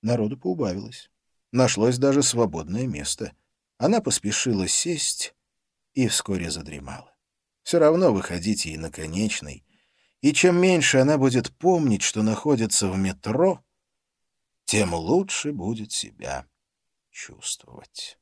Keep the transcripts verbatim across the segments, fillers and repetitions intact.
Народу поубавилось. Нашлось даже свободное место. Она поспешила сесть и вскоре задремала. Все равно выходить ей на конечный. И чем меньше она будет помнить, что находится в метро, тем лучше будет себя чувствовать.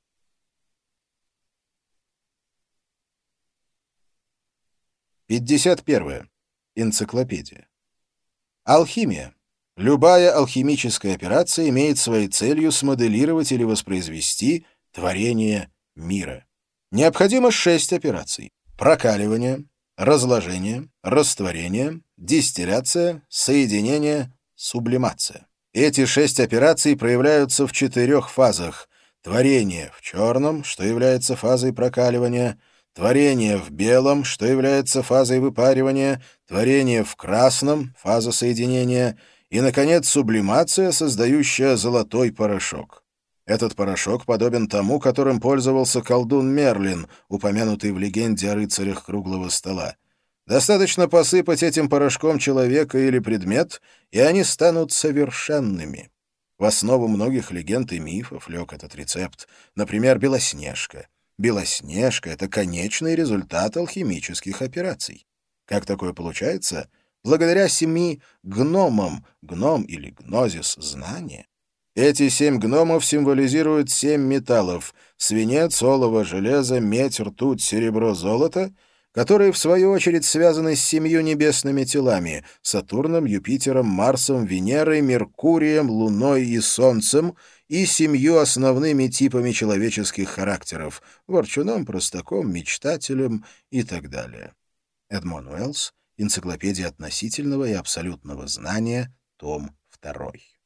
пятьдесят первое. Энциклопедия. Алхимия. Любая алхимическая операция имеет своей целью смоделировать или воспроизвести творение мира. Необходимо шесть операций: прокаливание, разложение, растворение, дистилляция, соединение, сублимация. Эти шесть операций проявляются в четырех фазах: творение в черном, что является фазой прокаливания, творение в белом, что является фазой выпаривания, творение в красном, фаза соединения, и, наконец, сублимация, создающая золотой порошок. Этот порошок подобен тому, которым пользовался колдун Мерлин, упомянутый в легенде о рыцарях круглого стола. Достаточно посыпать этим порошком человека или предмет, и они станут совершенными. В основу многих легенд и мифов лег этот рецепт. Например, Белоснежка. Белоснежка — это конечный результат алхимических операций. Как такое получается? Благодаря семи гномам, гном или гнозис — знание. Эти семь гномов символизируют семь металлов — свинец, олово, железо, медь, ртуть, серебро, золото, которые, в свою очередь, связаны с семью небесными телами — Сатурном, Юпитером, Марсом, Венерой, Меркурием, Луной и Солнцем, и семью основными типами человеческих характеров — ворчуном, простаком, мечтателем и так далее. Эдмон Уэллс. Энциклопедия относительного и абсолютного знания. Том второй.